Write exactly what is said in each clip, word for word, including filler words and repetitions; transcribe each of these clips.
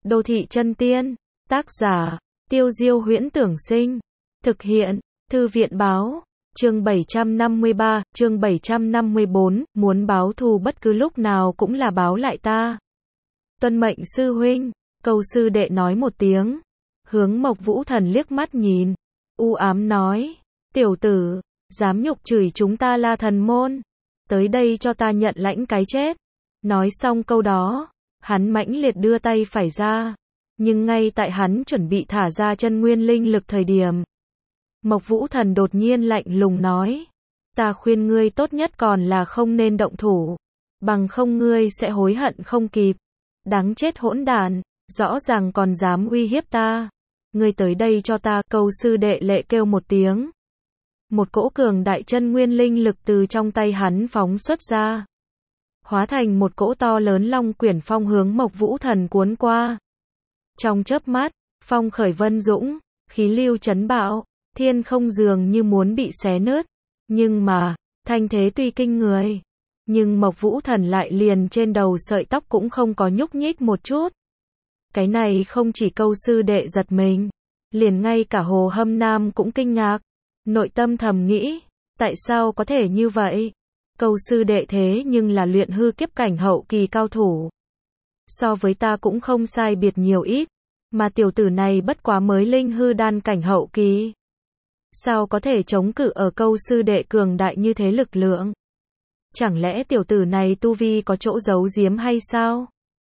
Đô thị chân tiên, tác giả, Tiêu Diêu Huyễn Tưởng Sinh, thực hiện, Thư viện Báo, chương bảy trăm năm mươi ba, chương bảy trăm năm mươi bốn, muốn báo thù bất cứ lúc nào cũng là báo lại ta. Tuân mệnh sư huynh, Câu sư đệ nói một tiếng, hướng Mộc Vũ Thần liếc mắt nhìn, u ám nói, tiểu tử, dám nhục chửi chúng ta La Thần môn, tới đây cho ta nhận lãnh cái chết. Nói xong câu đó, hắn mãnh liệt đưa tay phải ra, nhưng ngay tại hắn chuẩn bị thả ra chân nguyên linh lực thời điểm, Mộc Vũ Thần đột nhiên lạnh lùng nói, ta khuyên ngươi tốt nhất còn là không nên động thủ, bằng không ngươi sẽ hối hận không kịp. Đáng chết hỗn đản, rõ ràng còn dám uy hiếp ta. Ngươi tới đây cho ta. Câu sư đệ lệ kêu một tiếng. Một cỗ cường đại chân nguyên linh lực từ trong tay hắn phóng xuất ra, hóa thành một cỗ to lớn long quyển phong hướng Mộc Vũ Thần cuốn qua. Trong chớp mắt, phong khởi vân dũng, khí lưu chấn bạo, thiên không dường như muốn bị xé nứt. Nhưng mà, thanh thế tuy kinh người, nhưng Mộc Vũ Thần lại liền trên đầu sợi tóc cũng không có nhúc nhích một chút. Cái này không chỉ Câu sư đệ giật mình, liền ngay cả Hồ Hâm Nam cũng kinh ngạc, nội tâm thầm nghĩ, tại sao có thể như vậy? Câu sư đệ thế nhưng là luyện hư kiếp cảnh hậu kỳ cao thủ, so với ta cũng không sai biệt nhiều ít, mà tiểu tử này bất quá mới linh hư đan cảnh hậu kỳ, sao có thể chống cự ở Câu sư đệ cường đại như thế lực lượng? Chẳng lẽ tiểu tử này tu vi có chỗ giấu giếm hay sao?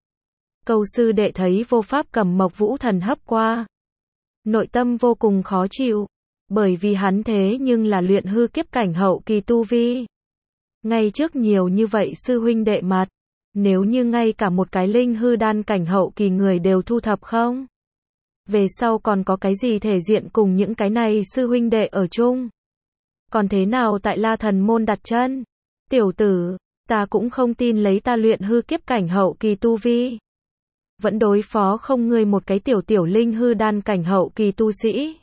Câu sư đệ thấy vô pháp cầm Mộc Vũ Thần hấp qua, nội tâm vô cùng khó chịu, bởi vì hắn thế nhưng là luyện hư kiếp cảnh hậu kỳ tu vi. Ngay trước nhiều như vậy sư huynh đệ mặt, nếu như ngay cả một cái linh hư đan cảnh hậu kỳ người đều thu thập không? Về sau còn có cái gì thể diện cùng những cái này sư huynh đệ ở chung? Còn thế nào tại La Thần môn đặt chân? Tiểu tử, ta cũng không tin lấy ta luyện hư kiếp cảnh hậu kỳ tu vi, vẫn đối phó không ngươi một cái tiểu tiểu linh hư đan cảnh hậu kỳ tu sĩ.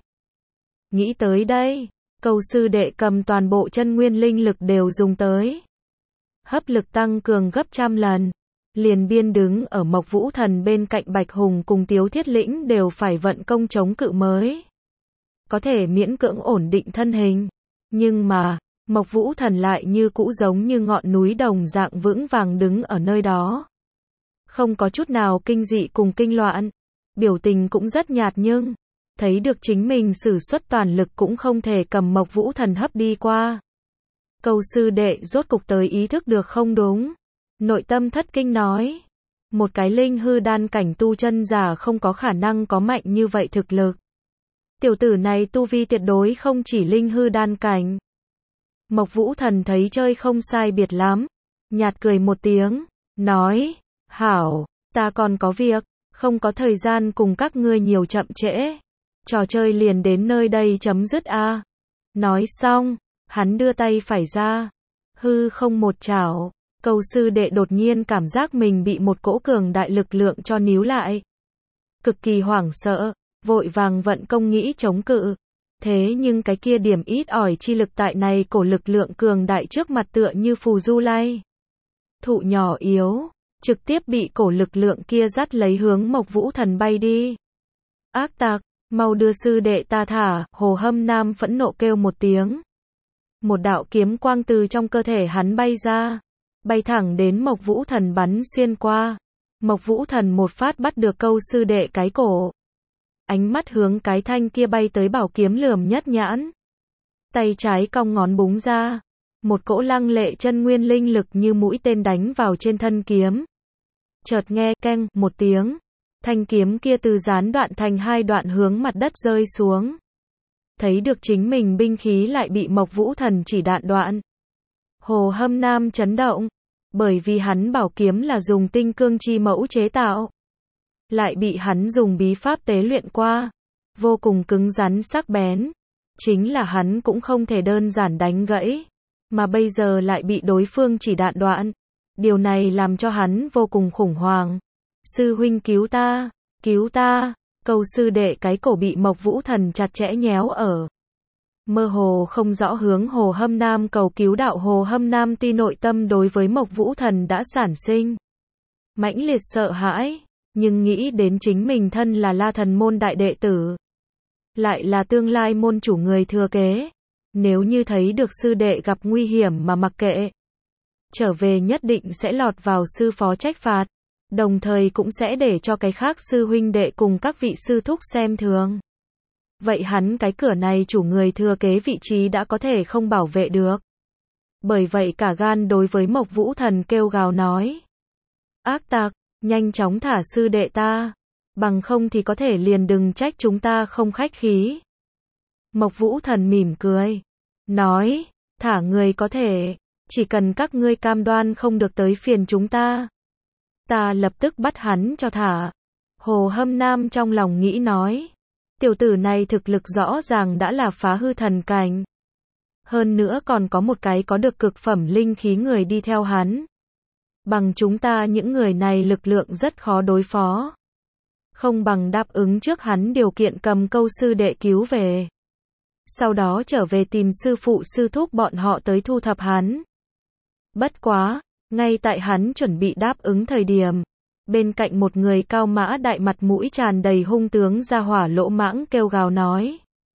Nghĩ tới đây, Câu sư đệ cầm toàn bộ chân nguyên linh lực đều dùng tới, hấp lực tăng cường gấp trăm lần, liền biên đứng ở Mộc Vũ Thần bên cạnh Bạch Hùng cùng Tiếu Thiết Lĩnh đều phải vận công chống cự mới có thể miễn cưỡng ổn định thân hình. Nhưng mà, Mộc Vũ Thần lại như cũ giống như ngọn núi đồng dạng vững vàng đứng ở nơi đó, không có chút nào kinh dị cùng kinh loạn, biểu tình cũng rất nhạt, nhưng thấy được chính mình sử xuất toàn lực cũng không thể cầm Mộc Vũ Thần hấp đi qua. Câu sư đệ rốt cục tới ý thức được không đúng, nội tâm thất kinh nói, một cái linh hư đan cảnh tu chân giả không có khả năng có mạnh như vậy thực lực. Tiểu tử này tu vi tuyệt đối không chỉ linh hư đan cảnh. Mộc Vũ Thần thấy chơi không sai biệt lắm, nhạt cười một tiếng, nói, hảo, ta còn có việc, không có thời gian cùng các ngươi nhiều chậm trễ. Trò chơi liền đến nơi đây chấm dứt a. Nói xong, hắn đưa tay phải ra, hư không một chảo. Câu sư đệ đột nhiên cảm giác mình bị một cỗ cường đại lực lượng cho níu lại, cực kỳ hoảng sợ, vội vàng vận công nghĩ chống cự. Thế nhưng cái kia điểm ít ỏi chi lực tại này cổ lực lượng cường đại trước mặt tựa như phù du lay, thụ nhỏ yếu, trực tiếp bị cổ lực lượng kia dắt lấy hướng Mộc Vũ Thần bay đi. Ác tặc, mau đưa sư đệ ta thả. Hồ Hâm Nam phẫn nộ kêu một tiếng, một đạo kiếm quang từ trong cơ thể hắn bay ra, bay thẳng đến Mộc Vũ Thần bắn xuyên qua. Mộc Vũ Thần một phát bắt được Câu sư đệ cái cổ, ánh mắt hướng cái thanh kia bay tới bảo kiếm lườm nhất nhãn, tay trái cong ngón búng ra, một cỗ lăng lệ chân nguyên linh lực như mũi tên đánh vào trên thân kiếm. Chợt nghe keng một tiếng, thanh kiếm kia từ gián đoạn thành hai đoạn hướng mặt đất rơi xuống. Thấy được chính mình binh khí lại bị Mộc Vũ Thần chỉ đạn đoạn, Hồ Hâm Nam chấn động, bởi vì hắn bảo kiếm là dùng tinh cương chi mẫu chế tạo, lại bị hắn dùng bí pháp tế luyện qua, vô cùng cứng rắn sắc bén, chính là hắn cũng không thể đơn giản đánh gãy, mà bây giờ lại bị đối phương chỉ đạn đoạn. Điều này làm cho hắn vô cùng khủng hoảng. Sư huynh cứu ta, cứu ta. Câu sư đệ cái cổ bị Mộc Vũ Thần chặt chẽ nhéo ở, mơ hồ không rõ hướng Hồ Hâm Nam cầu cứu. Đạo Hồ Hâm Nam tuy nội tâm đối với Mộc Vũ Thần đã sản sinh mãnh liệt sợ hãi, Nhưng nghĩ đến chính mình thân là La Thần môn đại đệ tử, lại là tương lai môn chủ người thừa kế, nếu như thấy được sư đệ gặp nguy hiểm mà mặc kệ, trở về nhất định sẽ lọt vào sư phó trách phạt, đồng thời cũng sẽ để cho cái khác sư huynh đệ cùng các vị sư thúc xem thường. Vậy hắn cái cửa này chủ người thừa kế vị trí đã có thể không bảo vệ được. Bởi vậy cả gan đối với Mộc Vũ Thần kêu gào nói: ác tặc, nhanh chóng thả sư đệ ta, bằng không thì có thể liền đừng trách chúng ta không khách khí. Mộc Vũ Thần mỉm cười, nói: thả người có thể, chỉ cần các ngươi cam đoan không được tới phiền chúng ta, ta lập tức bắt hắn cho thả. Hồ Hâm Nam trong lòng nghĩ nói: tiểu tử này thực lực rõ ràng đã là phá hư thần cảnh. Hơn nữa còn có một cái có được cực phẩm linh khí người đi theo hắn. Bằng chúng ta những người này lực lượng rất khó đối phó. Không bằng đáp ứng trước hắn điều kiện cầm câu sư đệ cứu về. Sau đó trở về tìm sư phụ sư thúc bọn họ tới thu thập hắn. Bất quá, ngay tại hắn chuẩn bị đáp ứng thời điểm, bên cạnh một người cao mã đại mặt mũi tràn đầy hung tướng ra hỏa lỗ mãng kêu gào nói: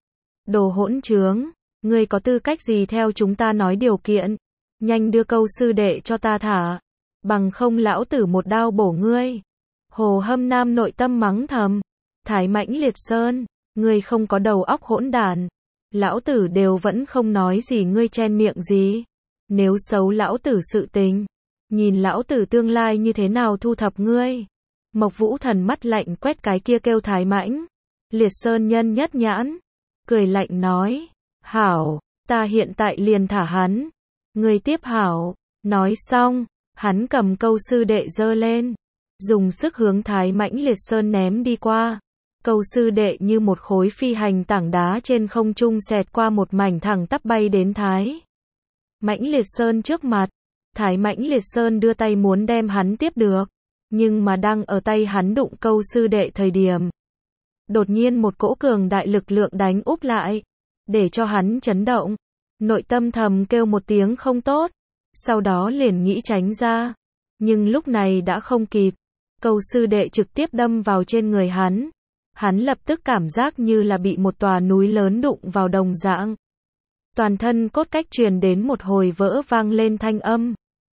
đồ hỗn trướng, ngươi có tư cách gì theo chúng ta nói điều kiện, nhanh đưa câu sư đệ cho ta thả, bằng không lão tử một đao bổ ngươi. Hồ Hâm Nam nội tâm mắng thầm: Thái Mãnh Liệt Sơn, ngươi không có đầu óc hỗn đản, lão tử đều vẫn không nói gì ngươi chen miệng gì, nếu xấu lão tử sự tình, nhìn lão tử tương lai như thế nào thu thập ngươi. Mộc Vũ Thần mắt lạnh quét cái kia kêu Thái Mãnh Liệt Sơn nhân nhất nhãn, cười lạnh nói: hảo, ta hiện tại liền thả hắn, ngươi tiếp hảo. Nói xong, hắn cầm câu sư đệ giơ lên, dùng sức hướng Thái Mãnh Liệt Sơn ném đi qua. Câu sư đệ như một khối phi hành tảng đá trên không trung xẹt qua một mảnh thẳng tắp bay đến Thái Mãnh Liệt Sơn trước mặt. Thái Mãnh Liệt Sơn đưa tay muốn đem hắn tiếp được, nhưng mà đang ở tay hắn đụng câu sư đệ thời điểm, đột nhiên một cỗ cường đại lực lượng đánh úp lại, để cho hắn chấn động, nội tâm thầm kêu một tiếng không tốt, sau đó liền nghĩ tránh ra, nhưng lúc này đã không kịp, câu sư đệ trực tiếp đâm vào trên người hắn, hắn lập tức cảm giác như là bị một tòa núi lớn đụng vào đồng dạng, toàn thân cốt cách truyền đến một hồi vỡ vang lên thanh âm,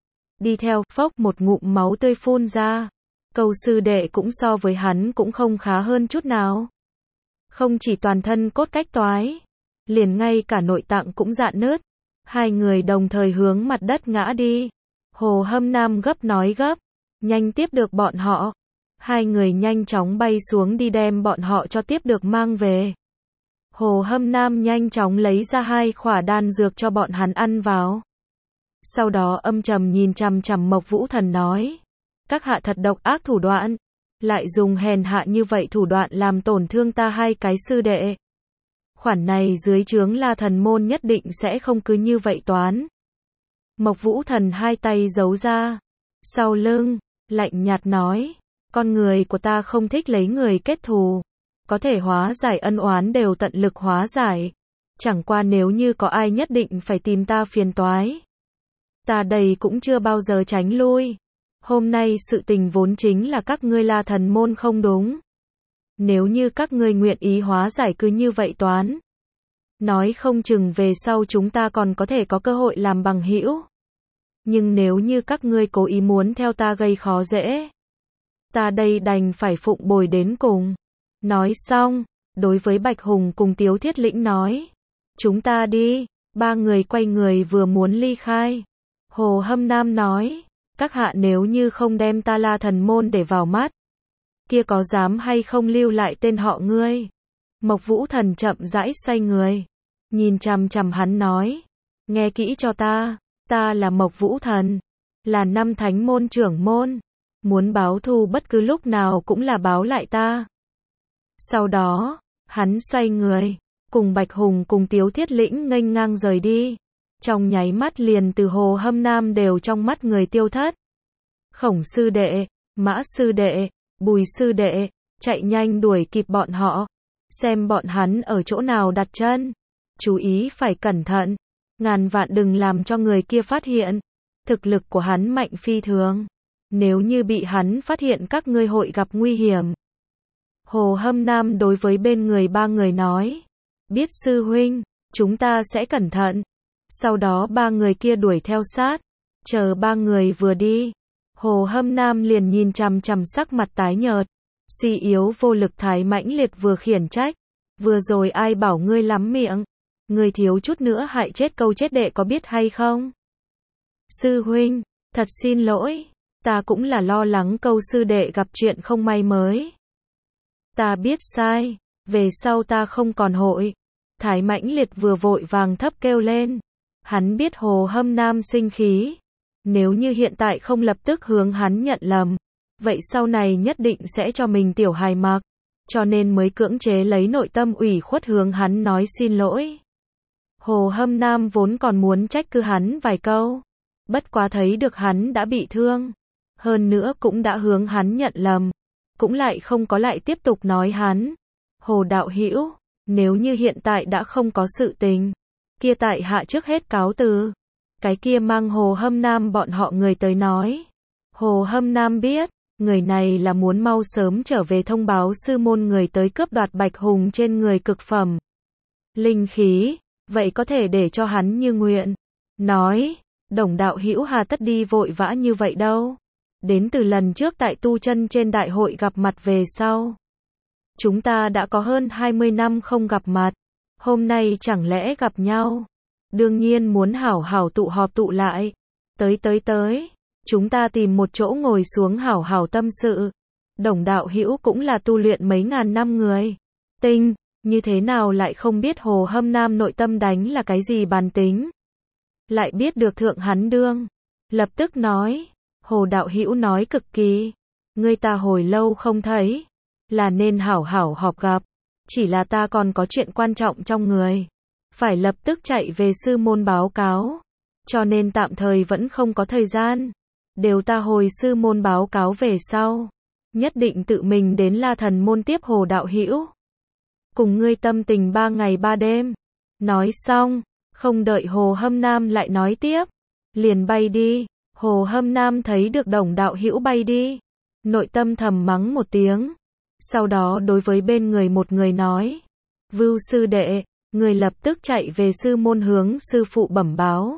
đi theo phốc một ngụm máu tươi phun ra, câu sư đệ cũng so với hắn cũng không khá hơn chút nào, không chỉ toàn thân cốt cách toái, liền ngay cả nội tạng cũng rạn nứt, hai người đồng thời hướng mặt đất ngã đi. Hồ Hâm Nam gấp nói gấp, nhanh tiếp được bọn họ, hai người nhanh chóng bay xuống đi đem bọn họ cho tiếp được mang về. Hồ Hâm Nam nhanh chóng lấy ra hai khỏa đan dược cho bọn hắn ăn vào. Sau đó âm trầm nhìn chằm chằm Mộc Vũ Thần nói: các hạ thật độc ác thủ đoạn, lại dùng hèn hạ như vậy thủ đoạn làm tổn thương ta hai cái sư đệ. Khoản này dưới trướng La Thần môn nhất định sẽ không cứ như vậy toán. Mộc Vũ Thần hai tay giấu ra sau lưng, lạnh nhạt nói: con người của ta không thích lấy người kết thù, có thể hóa giải ân oán đều tận lực hóa giải, chẳng qua nếu như có ai nhất định phải tìm ta phiền toái, ta đây cũng chưa bao giờ tránh lui. Hôm nay sự tình vốn chính là các ngươi La Thần môn không đúng, nếu như các ngươi nguyện ý hóa giải cứ như vậy toán, nói không chừng về sau chúng ta còn có thể có cơ hội làm bằng hữu. Nhưng nếu như các ngươi cố ý muốn theo ta gây khó dễ, ta đây đành phải phụng bồi đến cùng. Nói xong, đối với Bạch Hùng cùng Tiếu Thiết Lĩnh nói: chúng ta đi. Ba người quay người vừa muốn ly khai. Hồ Hâm Nam nói: các hạ nếu như không đem ta La Thần môn để vào mắt, kia có dám hay không lưu lại tên họ ngươi? Mộc Vũ Thần chậm rãi xoay người, nhìn chằm chằm hắn nói: nghe kỹ cho ta, ta là Mộc Vũ Thần, là năm thánh môn trưởng môn, muốn báo thù bất cứ lúc nào cũng là báo lại ta. Sau đó, hắn xoay người, cùng Bạch Hùng cùng Tiếu Thiết Lĩnh nghênh ngang rời đi. Trong nháy mắt liền từ Hồ Hâm Nam đều trong mắt người tiêu thất. Khổng sư đệ, Mã sư đệ, Bùi sư đệ, chạy nhanh đuổi kịp bọn họ, xem bọn hắn ở chỗ nào đặt chân. Chú ý phải cẩn thận, ngàn vạn đừng làm cho người kia phát hiện. Thực lực của hắn mạnh phi thường. Nếu như bị hắn phát hiện các ngươi hội gặp nguy hiểm. Hồ Hâm Nam đối với bên người ba người nói. Biết sư huynh, chúng ta sẽ cẩn thận. Sau đó ba người kia đuổi theo sát. Chờ ba người vừa đi. Hồ Hâm Nam liền nhìn chằm chằm sắc mặt tái nhợt. Suy yếu vô lực Thái Mãnh Liệt vừa khiển trách. Vừa rồi ai bảo ngươi lắm miệng. Ngươi thiếu chút nữa hại chết câu chết đệ có biết hay không? Sư huynh, thật xin lỗi. Ta cũng là lo lắng câu sư đệ gặp chuyện không may mới. Ta biết sai. Về sau ta không còn hội. Thái Mãnh Liệt vừa vội vàng thấp kêu lên. Hắn biết Hồ Hâm Nam sinh khí. Nếu như hiện tại không lập tức hướng hắn nhận lầm. Vậy sau này nhất định sẽ cho mình tiểu hài mặc. Cho nên mới cưỡng chế lấy nội tâm ủy khuất hướng hắn nói xin lỗi. Hồ Hâm Nam vốn còn muốn trách cứ hắn vài câu. Bất quá thấy được hắn đã bị thương. Hơn nữa cũng đã hướng hắn nhận lầm. Cũng lại không có lại tiếp tục nói hắn. Hồ đạo hữu, nếu như hiện tại đã không có sự tình. Kia tại hạ trước hết cáo từ. Cái kia mang Hồ Hâm Nam bọn họ người tới nói. Hồ Hâm Nam biết. Người này là muốn mau sớm trở về thông báo sư môn người tới cướp đoạt Bạch Hùng trên người cực phẩm. Linh khí, vậy có thể để cho hắn như nguyện. Nói, Đồng đạo hữu hà tất đi vội vã như vậy đâu. Đến từ lần trước tại tu chân trên đại hội gặp mặt về sau. Chúng ta đã có hơn hai mươi năm không gặp mặt. Hôm nay chẳng lẽ gặp nhau. Đương nhiên muốn hảo hảo tụ họp tụ lại. Tới tới tới. Chúng ta tìm một chỗ ngồi xuống hảo hảo tâm sự. Đồng đạo hữu cũng là tu luyện mấy ngàn năm người. Tinh, như thế nào lại không biết Hồ Hâm Nam nội tâm đánh là cái gì bàn tính. Lại biết được thượng hắn đương. Lập tức nói. Hồ đạo hữu nói cực kỳ. Ngươi ta hồi lâu không thấy. Là nên hảo hảo họp gặp. Chỉ là ta còn có chuyện quan trọng trong người. Phải lập tức chạy về sư môn báo cáo. Cho nên tạm thời vẫn không có thời gian. Đều ta hồi sư môn báo cáo về sau. Nhất định tự mình đến La Thần môn tiếp Hồ đạo hữu. Cùng ngươi tâm tình ba ngày ba đêm. Nói xong. Không đợi Hồ Hâm Nam lại nói tiếp. Liền bay đi. Hồ Hâm Nam thấy được Đồng đạo hữu bay đi. Nội tâm thầm mắng một tiếng. Sau đó đối với bên người một người nói. Vưu sư đệ, người lập tức chạy về sư môn hướng sư phụ bẩm báo.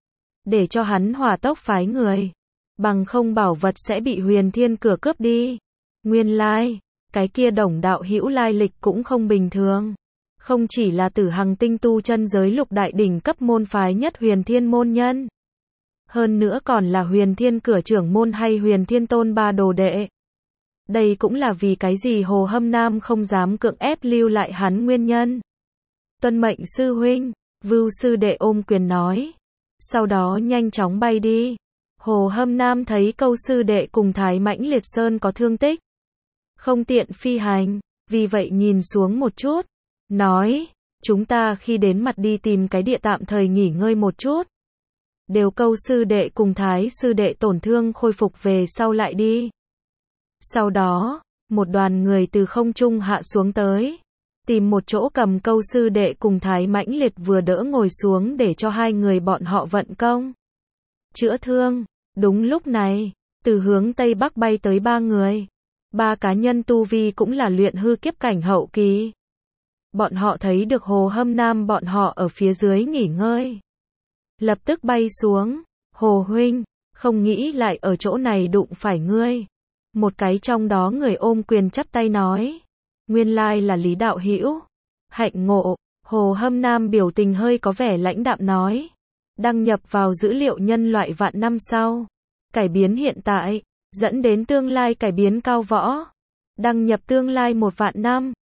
Để cho hắn hỏa tốc phái người. Bằng không bảo vật sẽ bị Huyền Thiên cửa cướp đi. Nguyên lai, cái kia Đồng đạo hữu lai lịch cũng không bình thường. Không chỉ là Tử Hằng tinh tu chân giới lục đại đỉnh cấp môn phái nhất Huyền Thiên môn nhân. Hơn nữa còn là Huyền Thiên cửa trưởng môn hay Huyền Thiên tôn ba đồ đệ. Đây cũng là vì cái gì Hồ Hâm Nam không dám cưỡng ép lưu lại hắn nguyên nhân. Tuân mệnh sư huynh, Vưu sư đệ ôm quyền nói. Sau đó nhanh chóng bay đi. Hồ Hâm Nam thấy câu sư đệ cùng Thái Mãnh Liệt Sơn có thương tích. Không tiện phi hành, vì vậy nhìn xuống một chút. Nói, chúng ta khi đến mặt đi tìm cái địa tạm thời nghỉ ngơi một chút. Đều câu sư đệ cùng Thái sư đệ tổn thương khôi phục về sau lại đi. Sau đó, một đoàn người từ không trung hạ xuống tới. Tìm một chỗ cầm câu sư đệ cùng Thái Mãnh Liệt vừa đỡ ngồi xuống để cho hai người bọn họ vận công. Chữa thương. Đúng lúc này, từ hướng Tây Bắc bay tới ba người. Ba cá nhân tu vi cũng là luyện hư kiếp cảnh hậu kỳ. Bọn họ thấy được Hồ Hâm Nam bọn họ ở phía dưới nghỉ ngơi. Lập tức bay xuống. Hồ huynh, không nghĩ lại ở chỗ này đụng phải ngươi. Một cái trong đó người ôm quyền chắp tay nói. Nguyên lai là Lý đạo hữu. Hạnh ngộ. Hồ Hâm Nam biểu tình hơi có vẻ lãnh đạm nói. Đăng nhập vào dữ liệu nhân loại vạn năm sau. Cải biến hiện tại. Dẫn đến tương lai cải biến cao võ. Đăng nhập tương lai một vạn năm.